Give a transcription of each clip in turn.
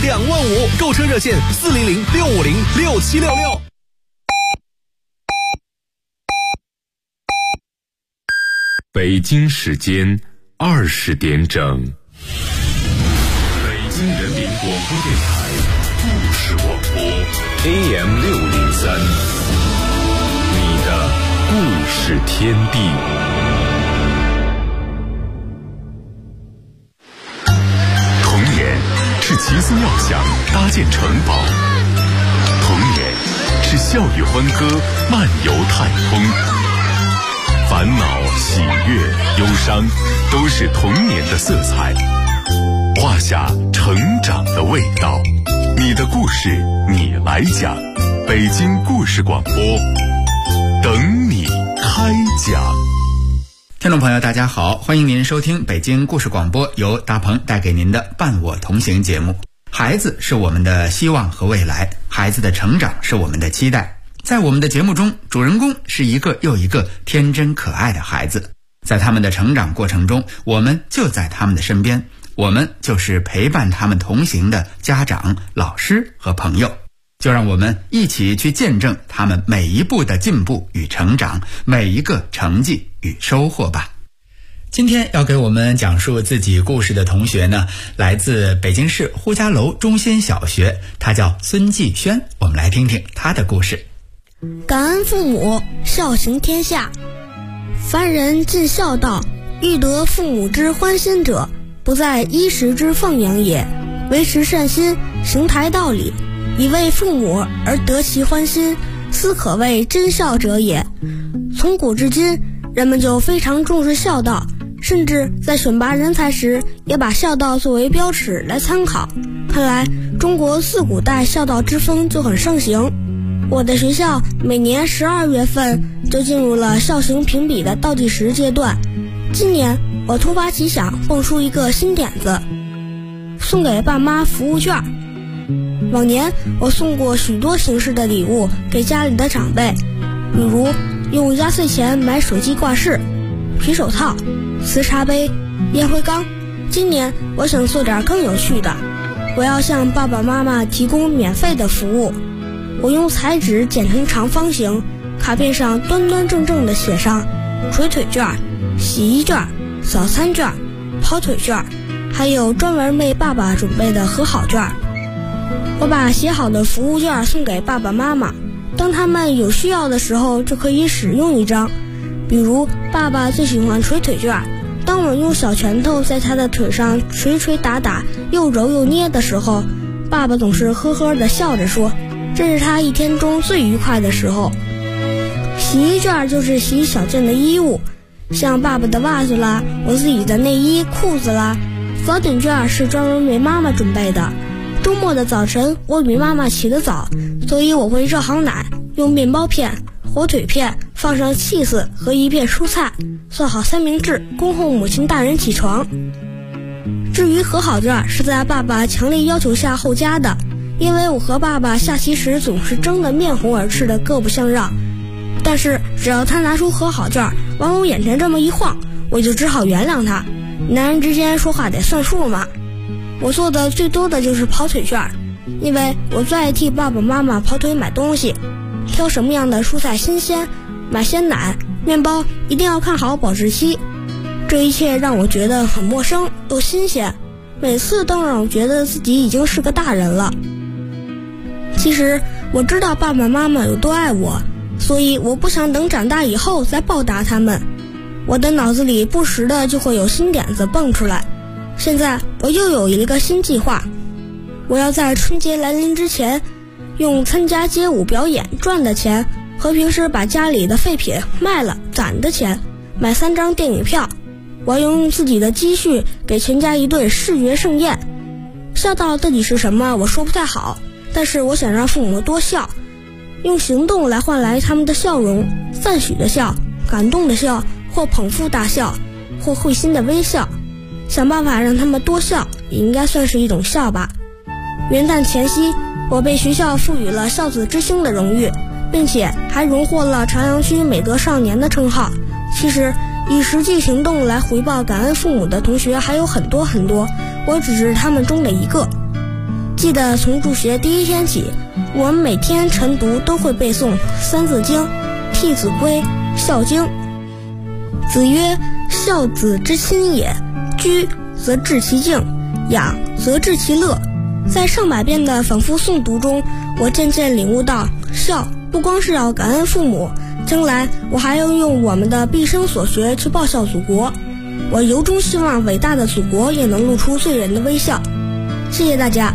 25000，购车热线400-650-6766。 北京时间20点整，北京人民广播电台故事广播 AM603，你的故事天地。童年是奇思妙想搭建城堡，童年是笑语欢歌漫游太空。烦恼、喜悦、忧伤，都是童年的色彩，画下成长的味道。你的故事，你来讲。北京故事广播，等你开讲。 听众朋友，大家好，欢迎您收听北京故事广播，由大鹏带给您的伴我同行节目。孩子是我们的希望和未来，孩子的成长是我们的期待。在我们的节目中，主人公是一个又一个天真可爱的孩子，在他们的成长过程中，我们就在他们的身边，我们就是陪伴他们同行的家长、老师和朋友。就让我们一起去见证他们每一步的进步与成长，每一个成绩与收获吧。今天要给我们讲述自己故事的同学呢，来自北京市呼家楼中心小学，他叫孙继轩，我们来听听他的故事。 感恩父母，孝行天下。凡人尽孝道，欲得父母之欢心者，不在衣食之奉养也，维持善心，行台道理，以为父母而得其欢心，斯可谓真孝者也。从古至今，人们就非常重视孝道，甚至在选拔人才时也把孝道作为标尺来参考。看来中国自古代孝道之风就很盛行。我的学校每年12月份就进入了孝行评比的倒计时阶段。今年我突发奇想，蹦出一个新点子，送给爸妈服务券。往年我送过许多形式的礼物给家里的长辈，比如用压岁钱买手机挂饰、皮手套、瓷茶杯、烟灰缸。今年我想做点更有趣的，我要向爸爸妈妈提供免费的服务。我用彩纸剪成长方形，卡片上端端正正地写上捶腿券、洗衣券、早餐券、跑腿券，还有专门为爸爸准备的和好券。我把写好的服务券送给爸爸妈妈，当他们有需要的时候就可以使用一张。比如爸爸最喜欢捶腿券，当我用小拳头在他的腿上捶捶打打，又揉又捏的时候，爸爸总是呵呵地笑着说，这是他一天中最愉快的时候。洗衣券就是洗小件的衣物，像爸爸的袜子啦，我自己的内衣、裤子啦。早点券是专门为妈妈准备的，周末的早晨我比妈妈起得早，所以我会热好奶，用面包片、火腿片放上cheese和一片蔬菜，做好三明治，恭候母亲大人起床。至于和好券是在爸爸强烈要求下后加的，因为我和爸爸下棋时总是争得面红耳赤的各不相让，但是只要他拿出和好券往我眼前这么一晃，我就只好原谅他。男人之间说话得算数嘛。我做的最多的就是跑腿券，因为我最爱替爸爸妈妈跑腿买东西，挑什么样的蔬菜新鲜，买鲜奶、面包一定要看好保质期。这一切让我觉得很陌生又新鲜，每次都让我觉得自己已经是个大人了。其实我知道爸爸妈妈有多爱我，所以我不想等长大以后再报答他们。我的脑子里不时的就会有新点子蹦出来。现在我又有一个新计划，我要在春节来临之前，用参加街舞表演赚的钱和平时把家里的废品卖了攒的钱，买3张电影票。我要用自己的积蓄给全家一顿视觉盛宴。孝道到底是什么我说不太好，但是我想让父母多孝，用行动来换来他们的笑容，赞许的笑、感动的笑，或捧腹大笑，或会心的微笑。想办法让他们多笑，也应该算是一种孝吧。元旦前夕，我被学校赋予了孝子之星的荣誉，并且还荣获了朝阳区美德少年的称号。其实以实际行动来回报感恩父母的同学还有很多很多，我只是他们中的一个。 记得从入学第一天起，我们每天晨读都会背诵《三字经》：弟子规、孝经。子曰：孝子之亲也，居则治其静，养则治其乐。在上百遍的反复诵读中，我渐渐领悟到，孝不光是要感恩父母，将来我还要用我们的毕生所学去报效祖国。我由衷希望伟大的祖国也能露出醉人的微笑。谢谢大家。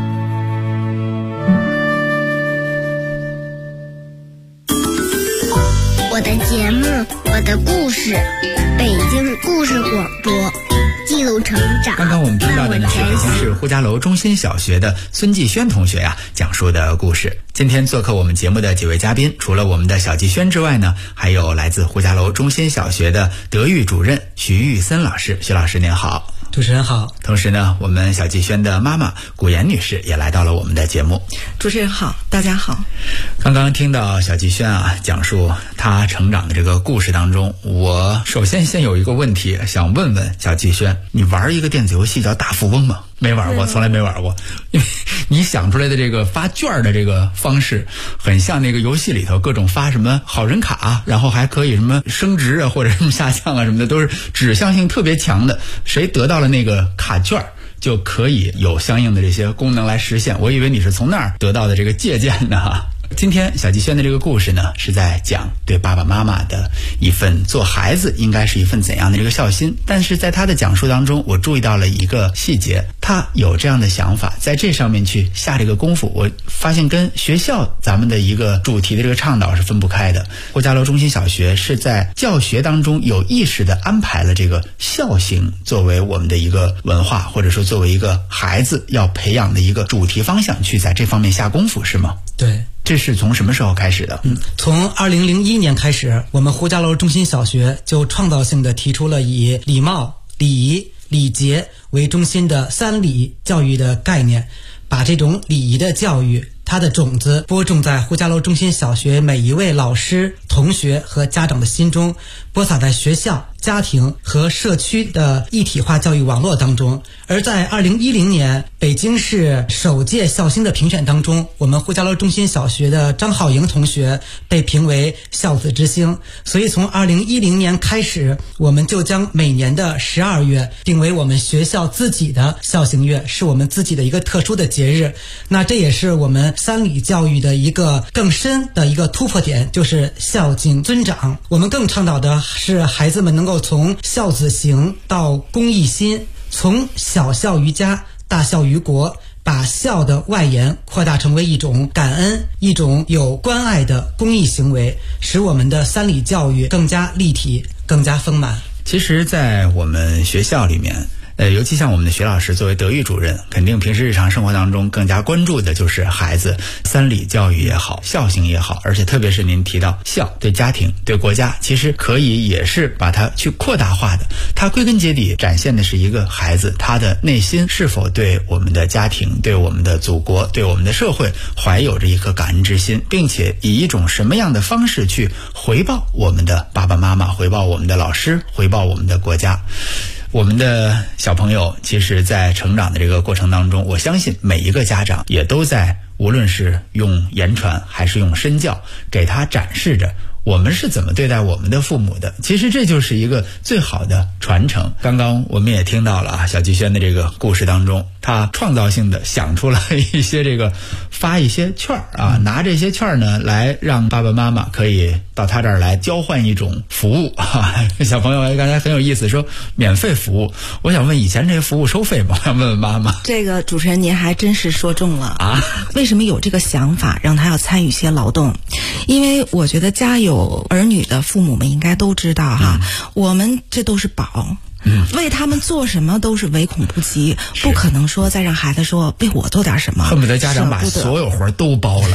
我的节目，我的故事，北京故事广播，记录成长。 刚刚我们听到的呢是北京市呼家楼中心小学的孙继轩同学讲述的故事。今天做客我们节目的几位嘉宾，除了我们的小继轩之外呢，还有来自呼家楼中心小学的德育主任徐玉森老师。徐老师您好。 主持人好。 同时呢，我们小继轩的妈妈古妍女士也来到了我们的节目。 主持人好，大家好。 刚刚听到小继轩讲述他成长的这个故事当中，我首先有一个问题想问问小继轩，你玩一个电子游戏叫大富翁吗？没玩过，从来没玩过。因为你想出来的这个发券的这个方式很像那个游戏里头各种发什么好人卡，然后还可以什么升值或者什么下降什么的，都是指向性特别强的，谁得到了那个卡券就可以有相应的这些功能来实现。我以为你是从那儿得到的这个借鉴的今天小继轩的这个故事呢，是在讲对爸爸妈妈的一份做孩子应该是一份怎样的这个孝心。但是在他的讲述当中，我注意到了一个细节，他有这样的想法，在这上面去下这个功夫，我发现跟学校咱们的一个主题的这个倡导是分不开的。呼家楼中心小学是在教学当中有意识的安排了这个孝行作为我们的一个文化，或者说作为一个孩子要培养的一个主题方向，去在这方面下功夫，是吗？ 对。 这是从什么时候开始的？ 从2001年开始，我们呼家楼中心小学就创造性的提出了以礼貌、礼仪、礼节为中心的三礼教育的概念，把这种礼仪的教育它的种子播种在呼家楼中心小学每一位老师、同学和家长的心中，播撒在学校、家庭和社区的一体化教育网络当中。而在2010年北京市首届孝心的评选当中，我们呼家楼中心小学的张浩莹同学被评为孝子之星。所以从2010年开始，我们就将每年的12月定为我们学校自己的孝行月，是我们自己的一个特殊的节日。那这也是我们三礼教育的一个更深的一个突破点，就是孝敬尊长。我们更倡导的是孩子们能够从孝子行到公益心，从小孝于家，大孝于国，把孝的外延扩大成为一种感恩、一种有关爱的公益行为，使我们的三礼教育更加立体、更加丰满。 其实在我们学校里面，尤其像我们的徐老师作为德育主任，肯定平时日常生活当中更加关注的就是孩子三礼教育也好，孝行也好，而且特别是您提到孝对家庭、对国家，其实可以也是把它去扩大化的。它归根结底展现的是一个孩子他的内心是否对我们的家庭、对我们的祖国、对我们的社会怀有着一颗感恩之心，并且以一种什么样的方式去回报我们的爸爸妈妈，回报我们的老师，回报我们的国家。我们的小朋友其实在成长的这个过程当中，我相信每一个家长也都在无论是用言传还是用身教，给他展示着我们是怎么对待我们的父母的。其实这就是一个最好的传承。刚刚我们也听到了小继轩的这个故事当中，他创造性的想出了一些这个发一些券拿这些券呢来让爸爸妈妈可以到他这儿来交换一种服务小朋友刚才很有意思说免费服务，我想问以前这些服务收费吗？我想问问妈妈。 这个主持人您还真是说中了为什么有这个想法让他要参与一些劳动？因为我觉得家有儿女的父母们应该都知道我们这都是宝，为他们做什么都是唯恐不及，不可能说再让孩子说为我做点什么， 恨不得家长把所有活都包了。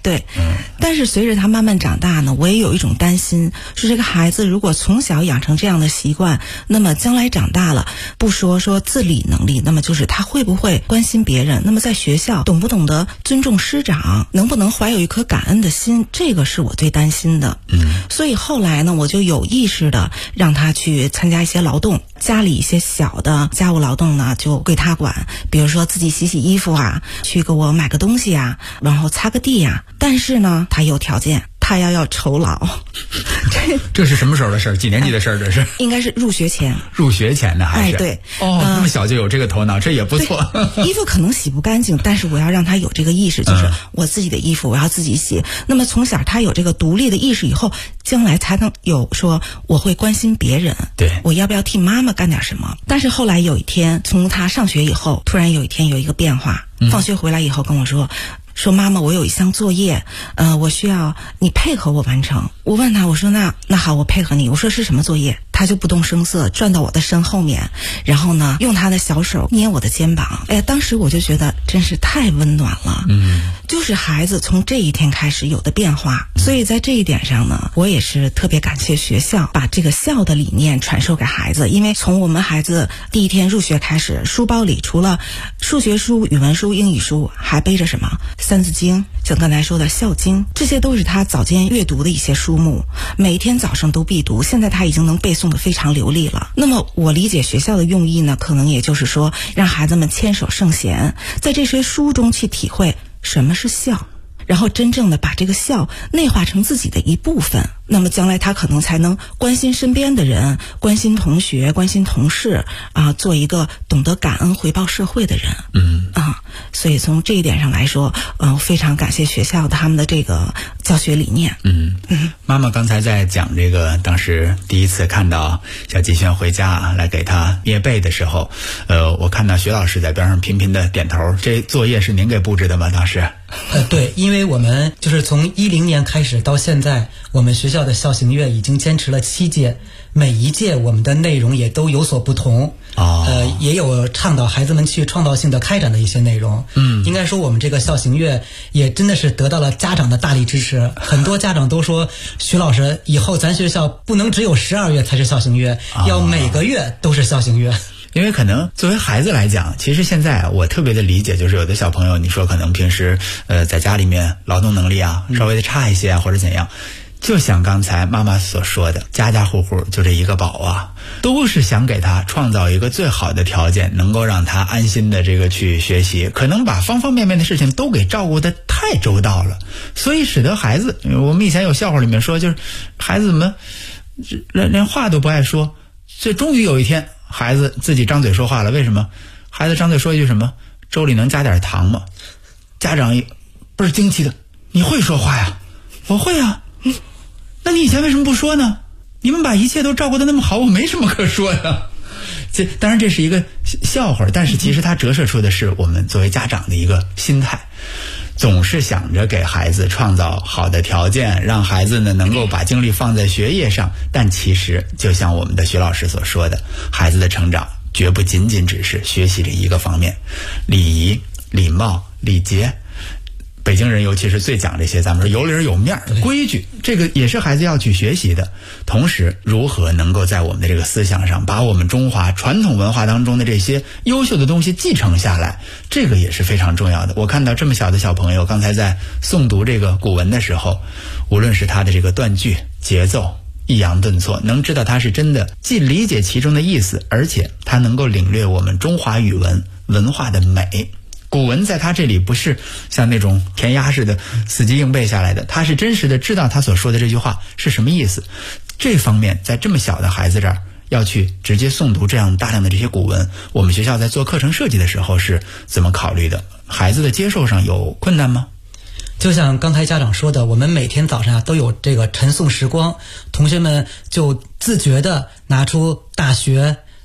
对。但是随着他慢慢长大呢，我也有一种担心，是这个孩子如果从小养成这样的习惯，那么将来长大了，不说自理能力，那么就是他会不会关心别人，那么在学校懂不懂得尊重师长，能不能怀有一颗感恩的心，这个是我最担心的。所以后来呢，我就有意识的让他去参加一些劳动，家里一些小的家务劳动呢就归他管，比如说自己洗洗衣服啊，去给我买个东西啊，然后擦个地呀。但是呢，他有条件，他要酬劳。 这是什么时候的事儿？几年级的事儿？这是应该是入学前。 入学前的还是？ 对。 那么小就有这个头脑，这也不错。 衣服可能洗不干净，但是我要让他有这个意识，就是我自己的衣服我要自己洗。那么从小他有这个独立的意识以后，将来才能有说我会关心别人， 对， 我要不要替妈妈干点什么。但是后来有一天，从他上学以后，突然有一天有一个变化，放学回来以后跟我说妈妈，我有一项作业，我需要你配合我完成。我问他，我说那好，我配合你。我说是什么作业？他就不动声色转到我的身后面，然后呢用他的小手捏我的肩膀。当时我就觉得真是太温暖了。就是孩子从这一天开始有的变化。所以在这一点上呢，我也是特别感谢学校把这个孝的理念传授给孩子。因为从我们孩子第一天入学开始，书包里除了数学书、语文书、英语书，还背着什么三字经，像刚才说的孝经，这些都是他早间阅读的一些书目，每天早上都必读。现在他已经能背诵得非常流利了。那么我理解学校的用意呢，可能也就是说让孩子们牵手圣贤，在这些书中去体会什么是孝，然后真正的把这个孝内化成自己的一部分，那么将来他可能才能关心身边的人，关心同学，关心同事做一个懂得感恩回报社会的人。所以从这一点上来说，非常感谢学校他们的这个教学理念。 妈妈刚才在讲这个，当时第一次看到小季轩回家来给他捏背的时候，我看到徐老师在边上频频的点头。这作业是您给布置的吗？当时？ 对，因为我们就是从2010年开始到现在，我们学校的孝行月已经坚持了7届，每一届我们的内容也都有所不同。也有倡导孩子们去创造性的开展的一些内容。应该说我们这个孝行月也真的是得到了家长的大力支持。很多家长都说，徐老师以后咱学校不能只有12月才是孝行月，要每个月都是孝行月。 因为可能作为孩子来讲，其实现在我特别的理解，就是有的小朋友你说可能平时在家里面劳动能力稍微的差一些或者怎样，就像刚才妈妈所说的，家家户户就这一个宝都是想给他创造一个最好的条件，能够让他安心的这个去学习，可能把方方面面的事情都给照顾得太周到了，所以使得孩子，我们以前有笑话里面说，就是孩子们连话都不爱说，所以终于有一天孩子自己张嘴说话了。为什么？孩子张嘴说一句什么？粥里能加点糖吗？家长倍儿惊奇的，你会说话呀？我会啊。那你以前为什么不说呢？你们把一切都照顾得那么好，我没什么可说的。当然这是一个笑话，但是其实它折射出的是我们作为家长的一个心态，总是想着给孩子创造好的条件，让孩子呢能够把精力放在学业上。但其实就像我们的徐老师所说的，孩子的成长绝不仅仅只是学习这一个方面，礼仪、礼貌、礼节，北京人尤其是最讲这些，咱们说有理有面规矩，这个也是孩子要去学习的。同时如何能够在我们的这个思想上把我们中华传统文化当中的这些优秀的东西继承下来，这个也是非常重要的。我看到这么小的小朋友刚才在诵读这个古文的时候，无论是他的这个断句节奏抑扬顿挫，能知道他是真的既理解其中的意思，而且他能够领略我们中华语文文化的美。古文在他这里不是像那种填鸭似的死记硬背下来的，他是真实的知道他所说的这句话是什么意思。这方面在这么小的孩子这儿要去直接诵读这样大量的这些古文，我们学校在做课程设计的时候是怎么考虑的？孩子的接受上有困难吗？ 就像刚才家长说的，我们每天早上都有这个晨诵时光，同学们就自觉的拿出大学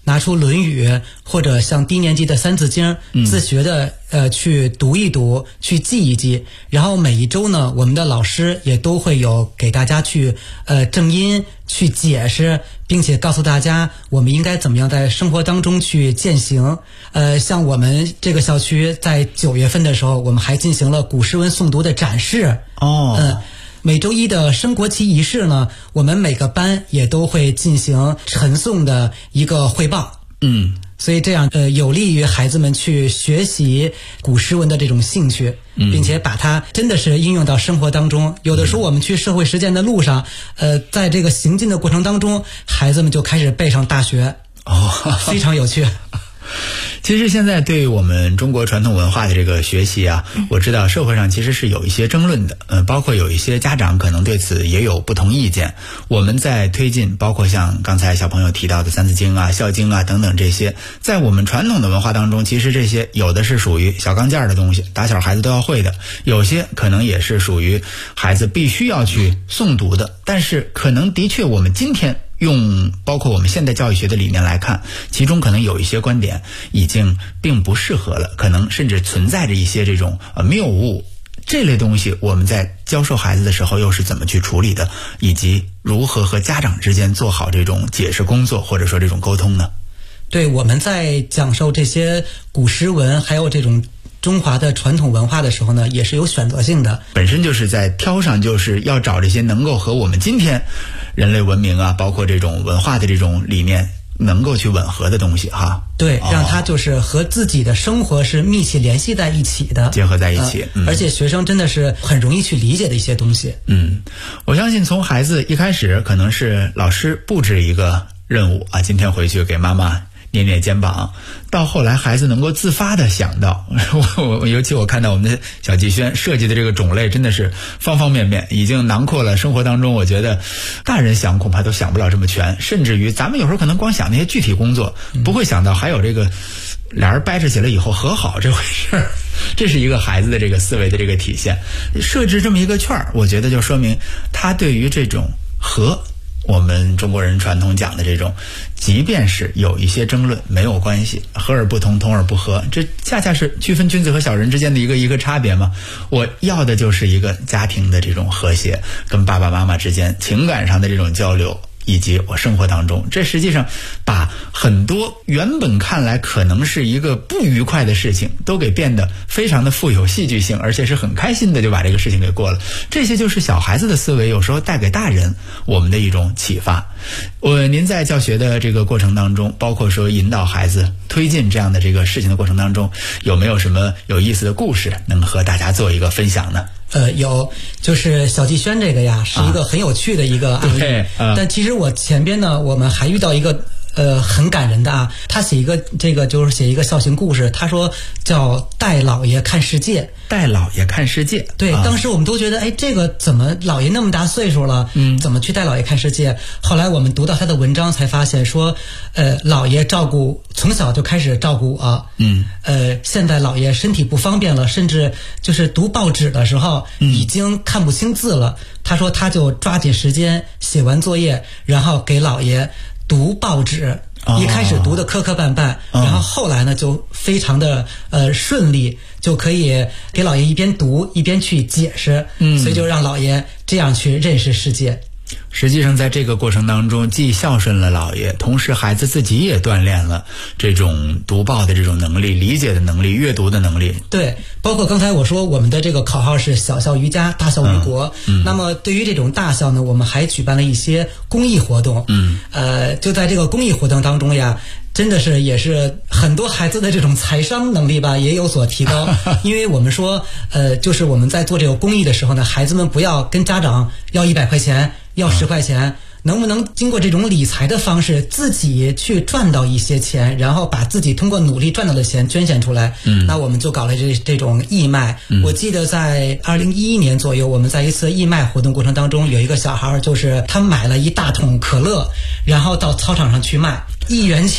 拿出《论语》或者像低年级的《三字经》自学的去读一读，去记一记。然后每一周呢，我们的老师也都会有给大家去正音去解释，并且告诉大家我们应该怎么样在生活当中去践行。像我们这个校区在9月份的时候，我们还进行了古诗文诵读的展示。每周一的升国旗仪式呢，我们每个班也都会进行晨诵的一个汇报。所以这样有利于孩子们去学习古诗文的这种兴趣，并且把它真的是应用到生活当中。有的时候我们去社会实践的路上，在这个行进的过程当中，孩子们就开始背上大学，非常有趣。 其实现在对我们中国传统文化的这个学习啊，我知道社会上其实是有一些争论的，包括有一些家长可能对此也有不同意见。我们在推进，包括像刚才小朋友提到的《三字经》啊、《孝经》啊等等这些，在我们传统的文化当中，其实这些有的是属于小钢件的东西，打小孩子都要会的；有些可能也是属于孩子必须要去诵读的。但是可能的确我们今天用包括我们现代教育学的理念来看，其中可能有一些观点已经并不适合了，可能甚至存在着一些这种谬误。这类东西我们在教授孩子的时候又是怎么去处理的，以及如何和家长之间做好这种解释工作或者说这种沟通呢？ 对，我们在讲授这些古诗文还有这种中华的传统文化的时候呢，也是有选择性的， 本身就是在挑上，就是要找这些能够和我们今天人类文明啊，包括这种文化的这种理念能够去吻合的东西哈。 对，让它就是和自己的生活是密切联系在一起的， 结合在一起。 而且学生真的是很容易去理解的一些东西。 我相信从孩子一开始可能是老师布置一个任务啊，今天回去给妈妈捏捏肩膀，到后来孩子能够自发的想到，尤其我看到我们的小季轩设计的这个种类真的是方方面面，已经囊括了生活当中我觉得大人想恐怕都想不了这么全，甚至于咱们有时候可能光想那些具体工作，不会想到还有这个俩人掰扯起来以后和好这回事儿。这是一个孩子的这个思维的这个体现。设置这么一个圈儿，我觉得就说明他对于这种和我们中国人传统讲的这种，即便是有一些争论没有关系，和而不同，同而不和，这恰恰是区分君子和小人之间的一个差别嘛。我要的就是一个家庭的这种和谐，跟爸爸妈妈之间情感上的这种交流，以及我生活当中，这实际上把很多原本看来可能是一个不愉快的事情都给变得非常的富有戏剧性，而且是很开心的就把这个事情给过了。这些就是小孩子的思维有时候带给大人我们的一种启发。您在教学的这个过程当中，包括说引导孩子推进这样的这个事情的过程当中，有没有什么有意思的故事能和大家做一个分享呢？ 有，就是小季轩这个呀，是一个很有趣的一个案例。但其实我前边呢，我们还遇到一个很感人的啊，他写一个就是写一个孝行故事，他说叫带老爷看世界。 带老爷看世界， 对，当时我们都觉得，这个怎么老爷那么大岁数了，怎么去带老爷看世界？后来我们读到他的文章，才发现说，老爷从小就开始照顾我，现在老爷身体不方便了，甚至就是读报纸的时候已经看不清字了。他说他就抓紧时间写完作业，然后给老爷读报纸。一开始读的磕磕绊绊，然后后来呢就非常的顺利，就可以给老爷一边读一边去解释，所以就让老爷这样去认识世界。 实际上在这个过程当中，既孝顺了老爷，同时孩子自己也锻炼了这种读报的这种能力、理解的能力、阅读的能力。 对，包括刚才我说我们的这个口号是小孝于家，大孝于国。那么对于这种大孝呢，我们还举办了一些公益活动。就在这个公益活动当中呀，真的是也是很多孩子的这种财商能力吧也有所提高。因为我们说就是我们在做这个公益的时候呢，孩子们不要跟家长要100块钱，要10块钱，能不能经过这种理财的方式自己去赚到一些钱，然后把自己通过努力赚到的钱捐献出来。那我们就搞了这种义卖。我记得在2011年左右，我们在一次义卖活动过程当中，有一个小孩就是他买了一大桶可乐，然后到操场上去卖，1元钱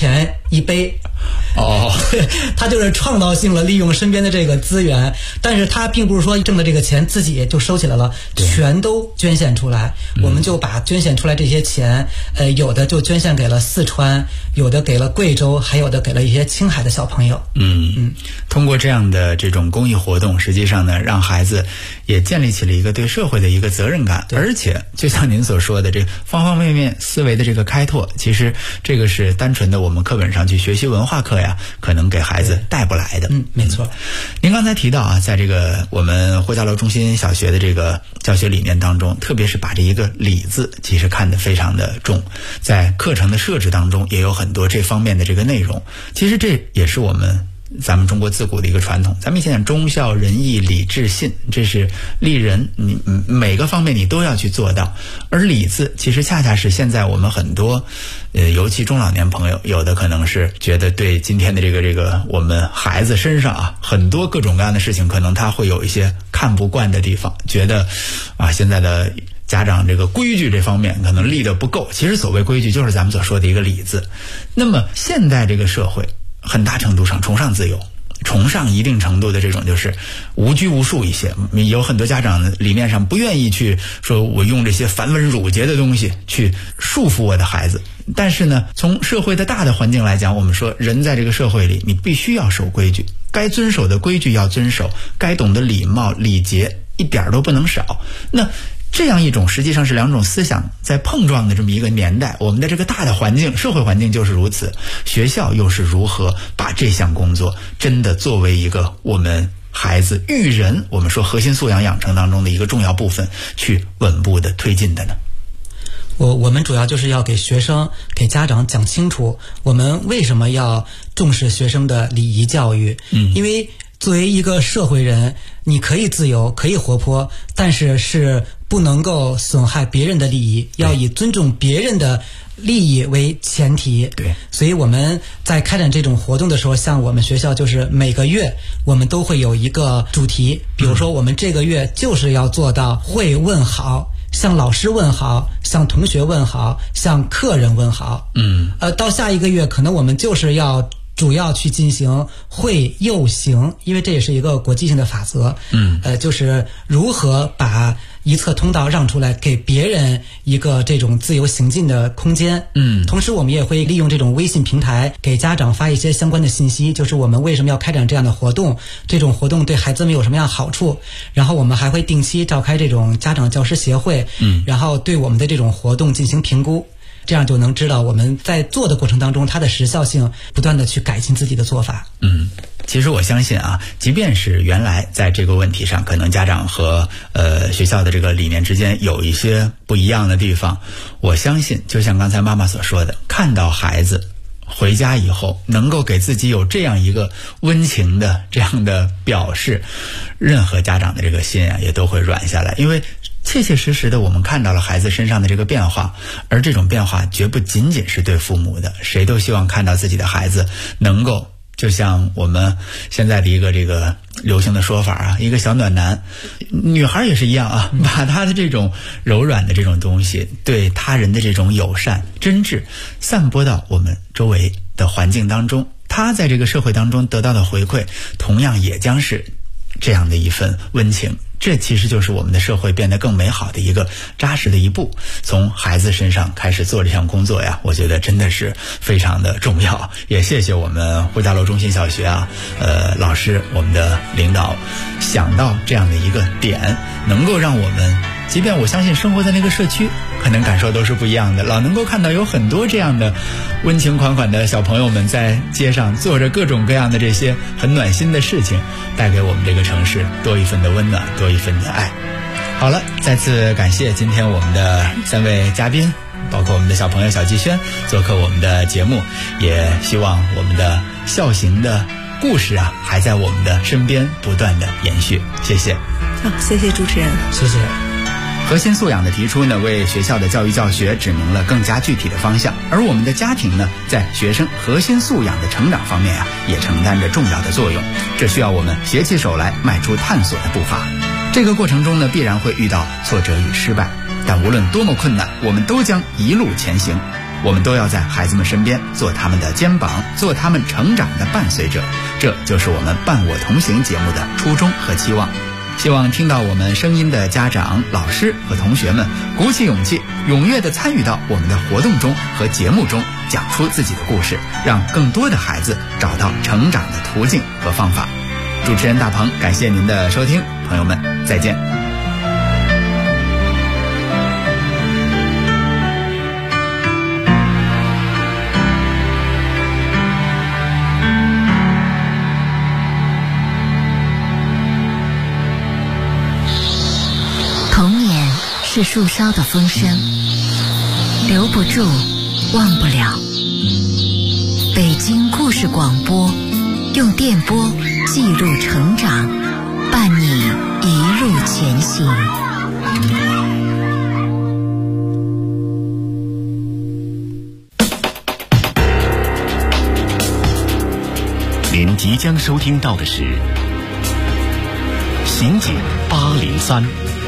一杯。 哦， 他就是创造性的利用身边的这个资源，但是他并不是说挣的这个钱自己就收起来了，全都捐献出来。我们就把捐献出来这些钱，有的就捐献给了四川，有的给了贵州，还有的给了一些青海的小朋友。 通过这样的这种公益活动，实际上呢，让孩子也建立起了一个对社会的一个责任感，而且就像您所说的，这方方面面思维的这个开拓，其实这个是单纯的我们课本上去学习文化课呀，可能给孩子带不来的。 没错。 您刚才提到啊，在这个我们呼家楼中心小学的这个教学理念当中，特别是把这一个礼字其实看得非常的重，在课程的设置当中也有很多这方面的这个内容。其实这也是咱们中国自古的一个传统，咱们以前讲忠孝仁义礼智信，这是立人，你每个方面你都要去做到。而礼字其实恰恰是现在我们很多尤其中老年朋友，有的可能是觉得对今天的这个我们孩子身上啊，很多各种各样的事情，可能他会有一些看不惯的地方，觉得啊现在的家长这个规矩这方面可能立得不够。其实所谓规矩就是咱们所说的一个礼字。那么现在这个社会很大程度上崇尚自由，崇尚一定程度的这种就是无拘无束一些，有很多家长理念上不愿意去说我用这些繁文缛节的东西去束缚我的孩子。但是呢，从社会的大的环境来讲，我们说人在这个社会里，你必须要守规矩，该遵守的规矩要遵守，该懂得礼貌礼节一点都不能少。那这样一种实际上是两种思想在碰撞的这么一个年代，我们的这个大的环境社会环境就是如此，学校又是如何把这项工作真的作为一个我们孩子育人，我们说核心素养养成当中的一个重要部分去稳步的推进的呢？ 我们主要就是要给学生给家长讲清楚我们为什么要重视学生的礼仪教育。因为作为一个社会人，你可以自由可以活泼，但是不能够损害别人的利益，要以尊重别人的利益为前提。 对， 所以我们在开展这种活动的时候，像我们学校就是每个月我们都会有一个主题，比如说我们这个月就是要做到会问好，向老师问好，向同学问好，向客人问好。到下一个月可能我们就是要主要去进行会又行，因为这也是一个国际性的法则。就是如何把一侧通道让出来，给别人一个这种自由行进的空间。同时我们也会利用这种微信平台给家长发一些相关的信息，就是我们为什么要开展这样的活动，这种活动对孩子们有什么样的好处。然后我们还会定期召开这种家长教师协会，然后对我们的这种活动进行评估，这样就能知道我们在做的过程当中它的时效性，不断的去改进自己的做法。 其实我相信啊，即便是原来在这个问题上可能家长和学校的这个理念之间有一些不一样的地方，我相信就像刚才妈妈所说的，看到孩子回家以后能够给自己有这样一个温情的这样的表示，任何家长的这个心啊也都会软下来。因为切切实实的我们看到了孩子身上的这个变化，而这种变化绝不仅仅是对父母的，谁都希望看到自己的孩子能够就像我们现在的一个这个流行的说法啊，一个小暖男，女孩也是一样啊，把她的这种柔软的这种东西，对他人的这种友善真挚散播到我们周围的环境当中，他在这个社会当中得到的回馈同样也将是这样的一份温情。这其实就是我们的社会变得更美好的一个扎实的一步。从孩子身上开始做这项工作呀，我觉得真的是非常的重要。也谢谢我们呼家楼中心小学啊，老师，我们的领导想到这样的一个点，能够让我们，即便我相信生活在那个社区，可能感受都是不一样的，老能够看到有很多这样的温情款款的小朋友们在街上做着各种各样的这些很暖心的事情，带给我们这个城市多一份的温暖，多一份的爱。好了，再次感谢今天我们的3位嘉宾，包括我们的小朋友小季轩做客我们的节目，也希望我们的孝行的故事啊还在我们的身边不断的延续。谢谢。 好，谢谢主持人。 谢谢。 核心素养的提出呢，为学校的教育教学指明了更加具体的方向，而我们的家庭呢，在学生核心素养的成长方面啊，也承担着重要的作用。这需要我们携起手来，迈出探索的步伐。这个过程中呢，必然会遇到挫折与失败，但无论多么困难，我们都将一路前行。 我们都要在孩子们身边，做他们的肩膀，做他们成长的伴随者。这就是我们伴我同行节目的初衷和期望。希望听到我们声音的家长、老师和同学们鼓起勇气，踊跃地参与到我们的活动中和节目中，讲出自己的故事，让更多的孩子找到成长的途径和方法。主持人大鹏，感谢您的收听，朋友们再见。 是树梢的风声，留不住，忘不了。北京故事广播，用电波记录成长，伴你一路前行。 您即将收听到的是《刑警803》。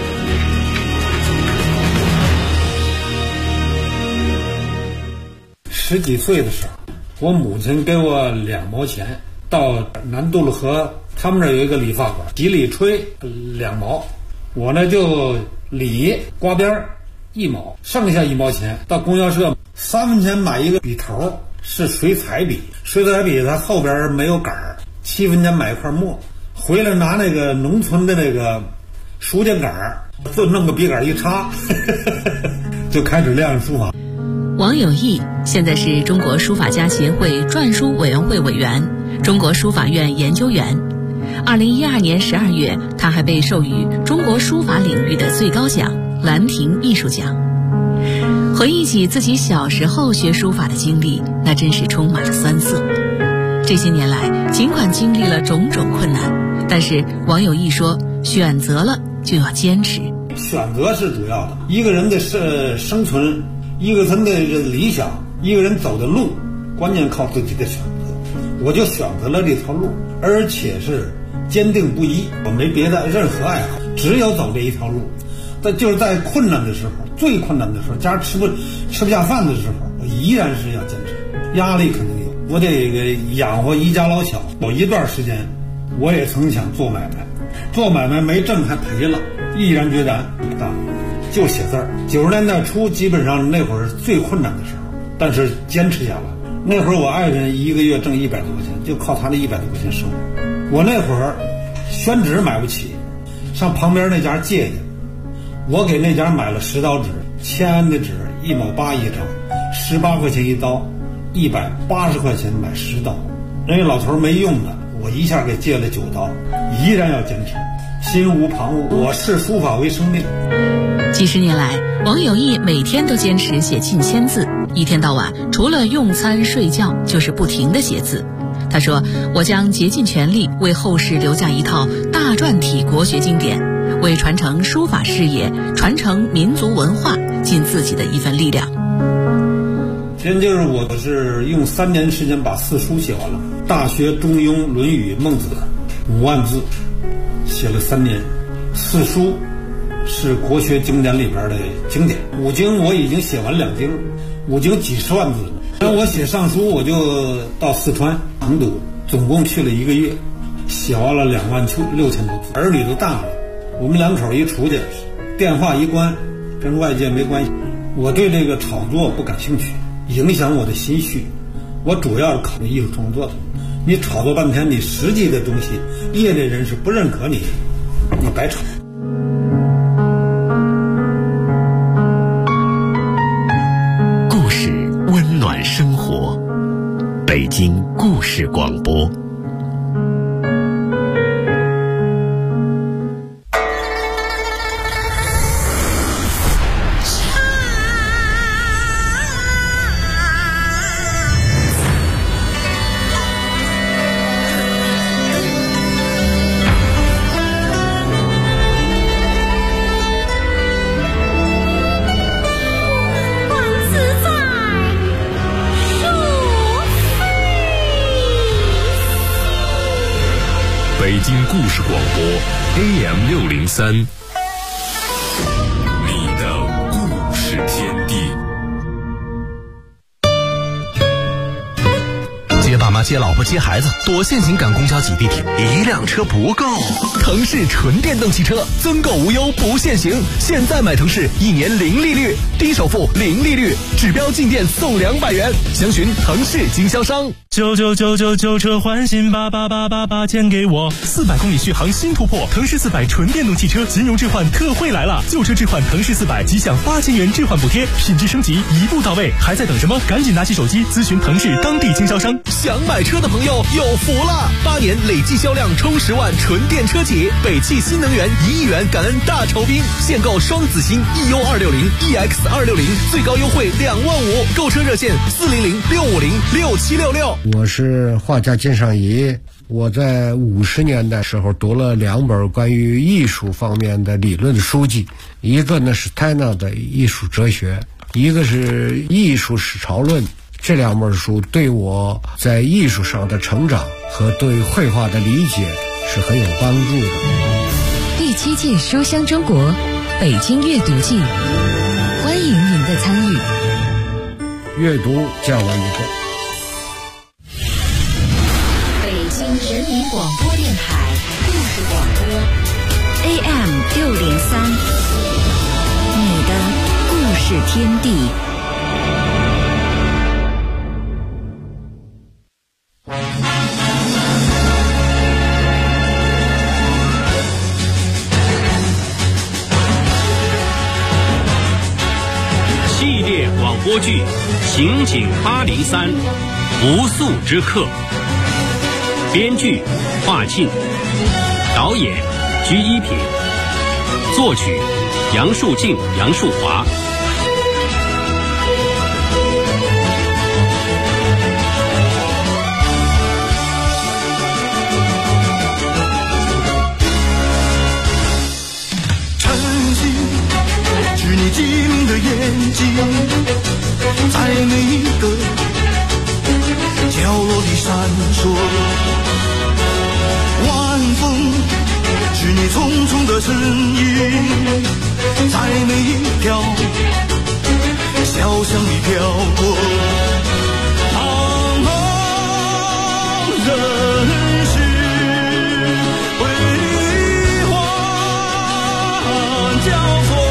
10几岁的时候，我母亲给我2毛钱，到南渡路河他们那儿有一个理发馆，洗理吹2毛，我呢就理刮边1毛，剩下1毛钱到供销社3分钱买一个笔头，是水彩笔，水彩笔它后边没有杆儿，7分钱买一块墨，回来拿那个农村的那个书架杆儿，就弄个笔杆一插就开始练书法。 王有义现在是中国书法家协会篆书委员会委员、中国书法院研究员。2012年12月，他还被授予中国书法领域的最高奖兰亭艺术奖。回忆起自己小时候学书法的经历，那真是充满了酸涩。这些年来，尽管经历了种种困难，但是王有义说，选择了就要坚持。 选择是主要的，一个人的生存，一个人的理想，一个人走的路，关键靠自己的选择。我就选择了这条路，而且是坚定不移，我没别的任何爱好，只有走这一条路。但就是在困难的时候，最困难的时候，家吃不下饭的时候，我依然是要坚持。压力肯定有，我得养活一家老小。有一段时间，我也曾想做买卖，做买卖没挣还赔了，毅然决然不干，就写字儿。90年代初，基本上那会儿是最困难的时候，但是坚持下来。那会儿我爱人一个月挣100多块钱，就靠他的100多块钱生活。我那会儿宣纸买不起，上旁边那家借去，我给那家买了10刀纸，签安的纸1毛8一张，18块钱一刀，180块钱买10刀。人家老头没用的，我一下给借了9刀，依然要坚持，心无旁骛。我视书法为生命。 几十年来，王有义每天都坚持写近1000字，一天到晚除了用餐睡觉就是不停地写字。他说，我将竭尽全力为后世留下一套大篆体国学经典，为传承书法事业、传承民族文化尽自己的一份力量。 今天就是我是用3年时间把4书写完了，《大学》《中庸》《论语》《孟子》5万字，写了3年。4书是国学经典里边的经典，5经我已经写完2经，5经几十万字。然后我写上书，我就到四川成都，总共去了1个月，写完了26000多字。儿女都大了，我们2口一出去，电话一关，跟外界没关系。我对这个炒作不感兴趣，影响我的心绪。我主要是考虑艺术创作的。你炒作半天，你实际的东西，业内人士不认可你，你白炒。 故事温暖生活，北京故事广播。 北京故事广播 AM603，你的故事天地。 妈接老婆接孩子，多限行赶公交挤地铁，一辆车不够。腾势纯电动汽车，增购无忧不限行，现在买腾势1年零利率，低首付零利率，指标进店送200元，详询腾势经销商。 旧车换新，88888钱给我，400公里续航新突破，腾势400纯电动汽车金融置换特惠来了，旧车置换腾势400即享8000元置换补贴，品质升级一步到位，还在等什么？赶紧拿起手机咨询腾势当地经销商。 想买车的朋友有福了，8年累计销量冲10万纯电车企，北汽新能源1亿元感恩大酬宾，现购双子星 EU260、EX260，最高优惠2万5，购车热线400-650-6766。 我是画家金尚仪，我在50年代时候读了2本关于艺术方面的理论书籍，一个呢是泰纳的艺术哲学，一个是艺术史潮论。这2本书对我在艺术上的成长和对绘画的理解是很有帮助的。 第7届书香中国北京阅读季，欢迎您的参与。 阅读讲完一个。 北京人民广播电台故事广播 AM603，你的故事天地。 系列广播剧《刑警803不速之客》，编剧华庆，导演居一品，作曲杨树静、杨树华。 你机灵的眼睛，在每一个角落里闪烁。晚风是你匆匆的身影，在每一条小巷里飘过。茫茫人世辉煌交错。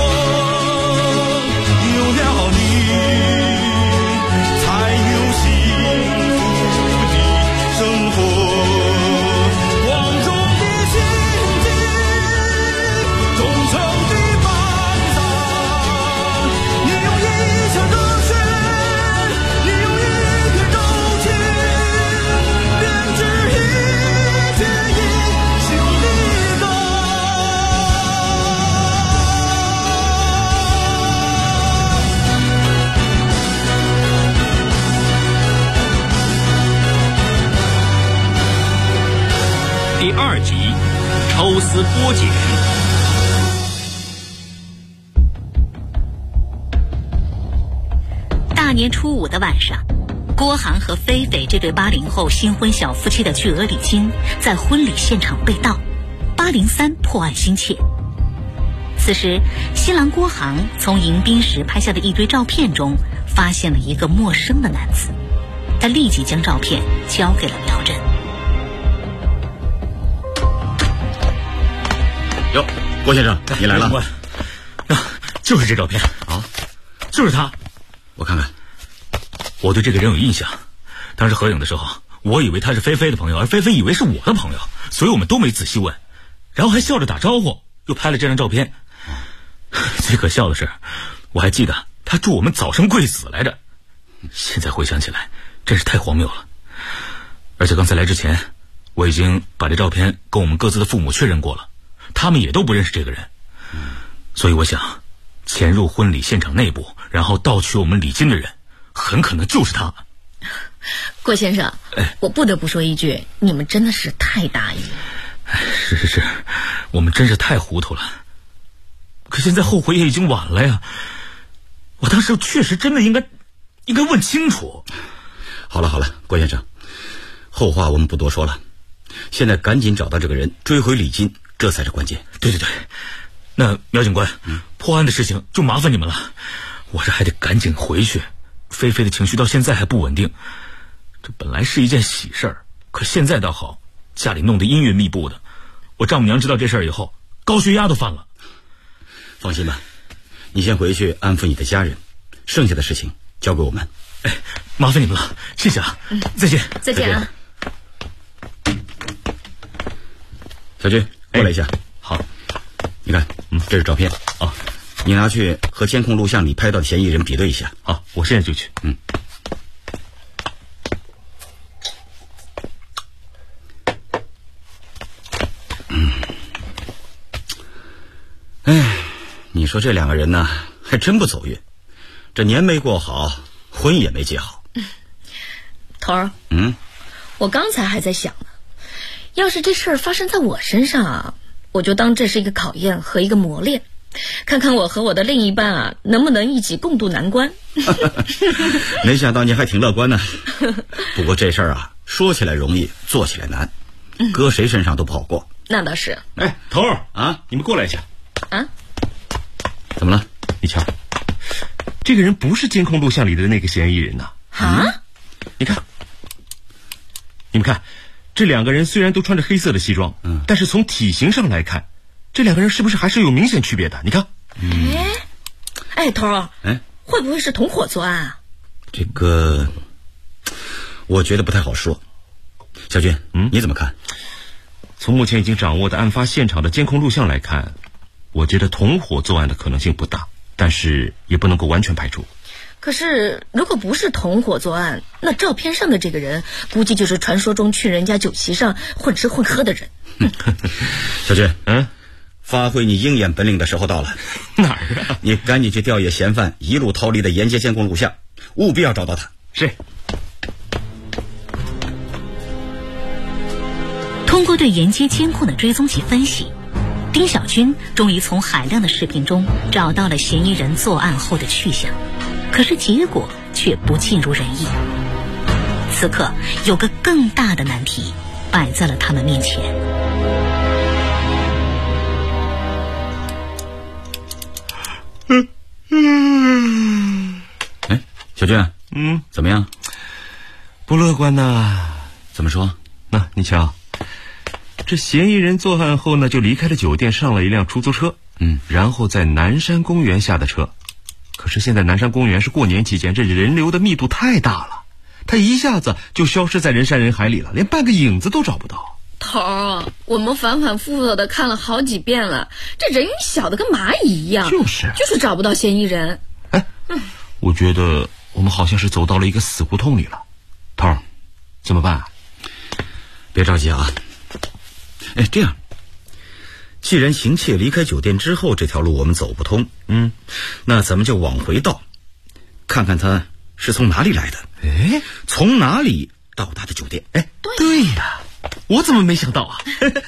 第2集抽丝剥茧。 大年初5的晚上，郭航和菲菲这对80后新婚小夫妻的巨额礼金在婚礼现场被盗，803破案心切。此时，新郎郭航从迎宾时拍下的一堆照片中发现了一个陌生的男子，他立即将照片交给了苗震。 哟，郭先生，你来了。 就是这照片啊，就是他。 我看看， 我对这个人有印象。当时合影的时候，我以为他是菲菲的朋友，而菲菲以为是我的朋友，所以我们都没仔细问，然后还笑着打招呼，又拍了这张照片。最可笑的是，我还记得他祝我们早生贵子来着。现在回想起来，真是太荒谬了。而且刚才来之前，我已经把这照片跟我们各自的父母确认过了。他们也都不认识这个人，所以我想，潜入婚礼现场内部，然后盗取我们礼金的人，很可能就是他。 郭先生，我不得不说一句，你们真的是太大意了。 是，我们真是太糊涂了。可现在后悔也已经晚了呀。我当时确实真的应该问清楚。 好了，郭先生，后话我们不多说了，现在赶紧找到这个人，追回礼金。这才是关键。 对，那苗警官，破案的事情就麻烦你们了。我这还得赶紧回去，菲菲的情绪到现在还不稳定， 这本来是一件喜事儿，可现在倒好，家里弄得阴云密布的。我丈母娘知道这事儿以后，高血压都犯了。 放心吧，你先回去安抚你的家人，剩下的事情交给我们。 哎，麻烦你们了，谢谢啊！再见， 再见啊！ 小军，过来一下。 好， 你看，这是照片啊，你拿去和监控录像里拍到的嫌疑人比对一下。 好，我现在就去。 你说这两个人呢，还真不走运，这年没过好，婚也没结好。 头儿，我刚才还在想呢，要是这事儿发生在我身上啊，我就当这是一个考验和一个磨练，看看我和我的另一半啊，能不能一起共度难关。 没想到你还挺乐观呢。不过这事儿啊，说起来容易，做起来难，搁谁身上都不好过。 那倒是。 哎，头儿啊，你们过来一下。 啊？ 怎么了？ 你瞧，这个人不是监控录像里的那个嫌疑人呐。你看，你们看，这两个人虽然都穿着黑色的西装，但是从体型上来看，这两个人是不是还是有明显区别的？你看。 哎，头儿，会不会是同伙作案啊？ 这个，我觉得不太好说。小军，你怎么看？ 从目前已经掌握的案发现场的监控录像来看，我觉得同伙作案的可能性不大，但是也不能够完全排除。 可是如果不是同伙作案，那照片上的这个人估计就是传说中去人家酒席上混吃混喝的人。 小军，发挥你鹰眼本领的时候到了。 哪儿啊？ 你赶紧去调阅嫌犯一路逃离的沿街监控录像，务必要找到他。 是。 通过对沿街监控的追踪及分析，丁小军终于从海量的视频中找到了嫌疑人作案后的去向，可是结果却不尽如人意。此刻有个更大的难题摆在了他们面前。 小军，怎么样？ 不乐观呐。 怎么说？ 那你瞧，这嫌疑人作案后呢，就离开了酒店，上了一辆出租车，然后在南山公园下的车。可是现在南山公园是过年期间，这人流的密度太大了，他一下子就消失在人山人海里了，连半个影子都找不到。 头儿，我们反反复复的看了好几遍了，这人小的跟蚂蚁一样，就是找不到嫌疑人。 我觉得我们好像是走到了一个死胡同里了。头儿，怎么办？ 别着急啊。这样，既然邢窃离开酒店之后这条路我们走不通，那咱们就往回倒，看看他是从哪里来的，从哪里到达的酒店。 对呀，我怎么没想到啊？